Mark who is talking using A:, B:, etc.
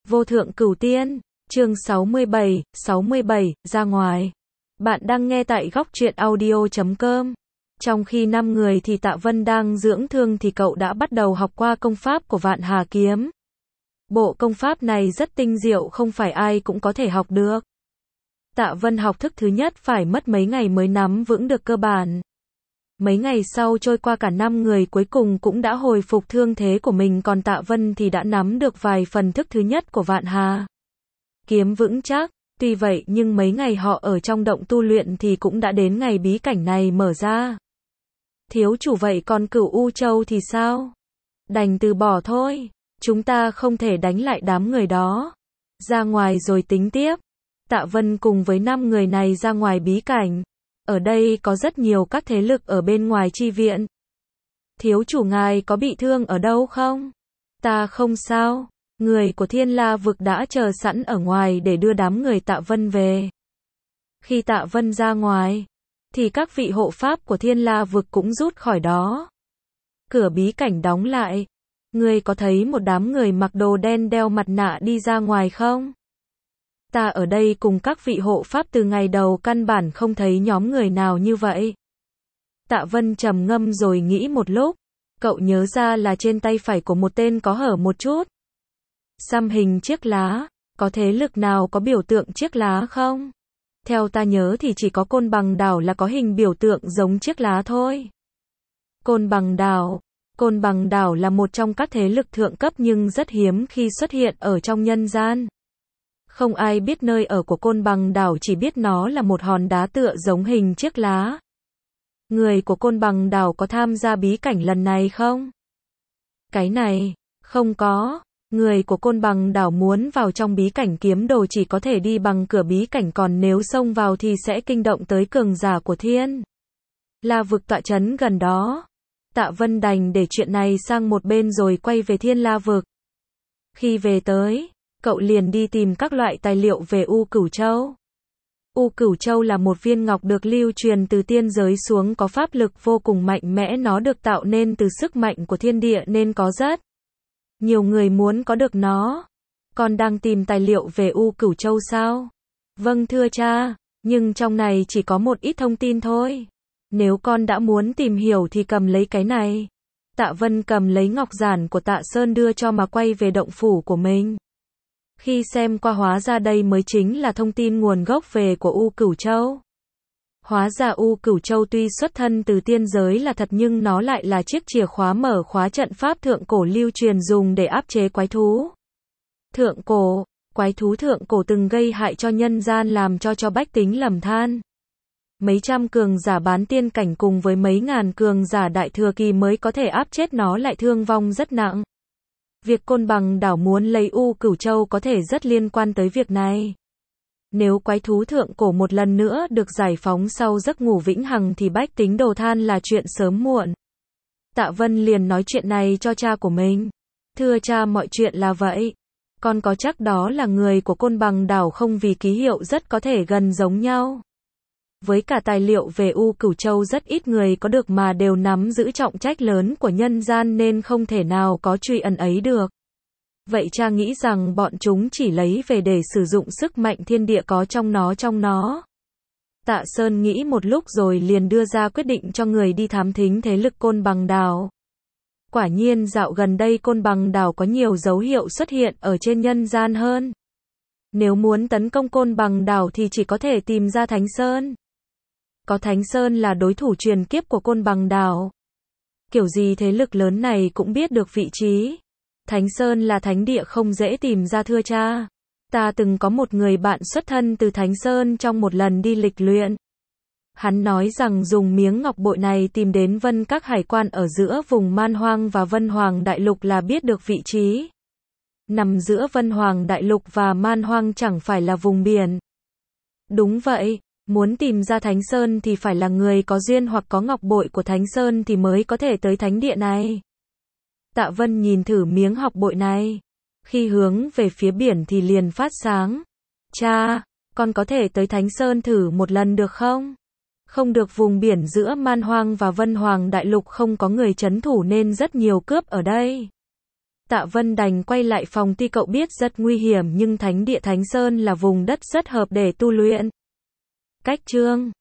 A: Vô thượng cửu tiên, chương 67, ra ngoài. Bạn đang nghe tại góc truyện audio.com. Trong khi 5 người thì Tạ Vân đang dưỡng thương thì cậu đã bắt đầu học qua công pháp của Vạn Hà Kiếm. Bộ công pháp này rất tinh diệu, không phải ai cũng có thể học được. Tạ Vân học thức thứ nhất phải mất mấy ngày mới nắm vững được cơ bản. Mấy ngày sau trôi qua, cả 5 người cuối cùng cũng đã hồi phục thương thế của mình, còn Tạ Vân thì đã nắm được vài phần thức thứ nhất của Vạn Hà Kiếm vững chắc. Tuy vậy nhưng mấy ngày họ ở trong động tu luyện thì cũng đã đến ngày bí cảnh này mở ra. Thiếu chủ, vậy còn Cửu U Châu thì sao? Đành từ bỏ thôi. Chúng ta không thể đánh lại đám người đó. Ra ngoài rồi tính tiếp. Tạ Vân cùng với 5 người này ra ngoài bí cảnh. Ở đây có rất nhiều các thế lực ở bên ngoài chi viện. Thiếu chủ, ngài có bị thương ở đâu không? Ta không sao. Người của Thiên La vực đã chờ sẵn ở ngoài để đưa đám người Tạ Vân về. Khi Tạ Vân ra ngoài, thì các vị hộ pháp của Thiên La vực cũng rút khỏi đó. Cửa bí cảnh đóng lại. Ngươi có thấy một đám người mặc đồ đen đeo mặt nạ đi ra ngoài không? Ta ở đây cùng các vị hộ pháp từ ngày đầu căn bản không thấy nhóm người nào như vậy. Tạ Vân trầm ngâm rồi nghĩ một lúc. Cậu nhớ ra là trên tay phải của một tên có hở một chút. Xăm hình chiếc lá. Có thế lực nào có biểu tượng chiếc lá không? Theo ta nhớ thì chỉ có Côn Bằng Đảo là có hình biểu tượng giống chiếc lá thôi. Côn Bằng Đảo. Côn Bằng Đảo là một trong các thế lực thượng cấp nhưng rất hiếm khi xuất hiện ở trong nhân gian. Không ai biết nơi ở của Côn Bằng Đảo, chỉ biết nó là một hòn đá tựa giống hình chiếc lá. Người của Côn Bằng Đảo có tham gia bí cảnh lần này không? Cái này, không có. Người của Côn Bằng Đảo muốn vào trong bí cảnh kiếm đồ chỉ có thể đi bằng cửa bí cảnh, còn nếu xông vào thì sẽ kinh động tới cường giả của Thiên La vực tọa trấn gần đó. Tạ Vân đành để chuyện này sang một bên rồi quay về Thiên La vực. Khi về tới, cậu liền đi tìm các loại tài liệu về U Cửu Châu. U Cửu Châu là một viên ngọc được lưu truyền từ tiên giới xuống, có pháp lực vô cùng mạnh mẽ, nó được tạo nên từ sức mạnh của thiên địa nên có rất nhiều người muốn có được nó. Con đang tìm tài liệu về U Cửu Châu sao? Vâng thưa cha, nhưng trong này chỉ có một ít thông tin thôi. Nếu con đã muốn tìm hiểu thì cầm lấy cái này. Tạ Vân cầm lấy ngọc giản của Tạ Sơn đưa cho mà quay về động phủ của mình. Khi xem qua hóa ra đây mới chính là thông tin nguồn gốc về của U Cửu Châu. Hóa ra U Cửu Châu tuy xuất thân từ tiên giới là thật nhưng nó lại là chiếc chìa khóa mở khóa trận pháp thượng cổ lưu truyền dùng để áp chế quái thú. Thượng cổ, quái thú thượng cổ từng gây hại cho nhân gian, làm cho bách tính lầm than. Mấy trăm cường giả bán tiên cảnh cùng với mấy ngàn cường giả đại thừa kỳ mới có thể áp chết nó, lại thương vong rất nặng. Việc Côn Bằng Đảo muốn lấy U Cửu Châu có thể rất liên quan tới việc này. Nếu quái thú thượng cổ một lần nữa được giải phóng sau giấc ngủ vĩnh hằng thì bách tính đổ than là chuyện sớm muộn. Tạ Vân liền nói chuyện này cho cha của mình. Thưa cha, mọi chuyện là vậy. Con có chắc đó là người của Côn Bằng Đảo không? Vì ký hiệu rất có thể gần giống nhau. Với cả tài liệu về U Cửu Châu rất ít người có được mà đều nắm giữ trọng trách lớn của nhân gian nên không thể nào có truy ẩn ấy được. Vậy cha nghĩ rằng bọn chúng chỉ lấy về để sử dụng sức mạnh thiên địa có trong nó. Tạ Sơn nghĩ một lúc rồi liền đưa ra quyết định cho người đi thám thính thế lực Côn Bằng Đảo. Quả nhiên dạo gần đây Côn Bằng Đảo có nhiều dấu hiệu xuất hiện ở trên nhân gian hơn. Nếu muốn tấn công Côn Bằng Đảo thì chỉ có thể tìm ra Thánh Sơn. Có Thánh Sơn là đối thủ truyền kiếp của Côn Bằng Đảo. Kiểu gì thế lực lớn này cũng biết được vị trí Thánh Sơn là thánh địa, không dễ tìm ra thưa cha. Ta từng có một người bạn xuất thân từ Thánh Sơn trong một lần đi lịch luyện. Hắn nói rằng dùng miếng ngọc bội này tìm đến Vân Các hải quan ở giữa vùng Man Hoang và Vân Hoàng Đại Lục là biết được vị trí. Nằm giữa Vân Hoàng Đại Lục và Man Hoang chẳng phải là vùng biển. Đúng vậy, muốn tìm ra Thánh Sơn thì phải là người có duyên hoặc có ngọc bội của Thánh Sơn thì mới có thể tới thánh địa này. Tạ Vân nhìn thử miếng ngọc bội này. Khi hướng về phía biển thì liền phát sáng. Cha, con có thể tới Thánh Sơn thử một lần được không? Không được, vùng biển giữa Man Hoang và Vân Hoàng Đại Lục không có người trấn thủ nên rất nhiều cướp ở đây. Tạ Vân đành quay lại phòng tuy cậu biết rất nguy hiểm nhưng Thánh địa Thánh Sơn là vùng đất rất hợp để tu luyện. Cách chương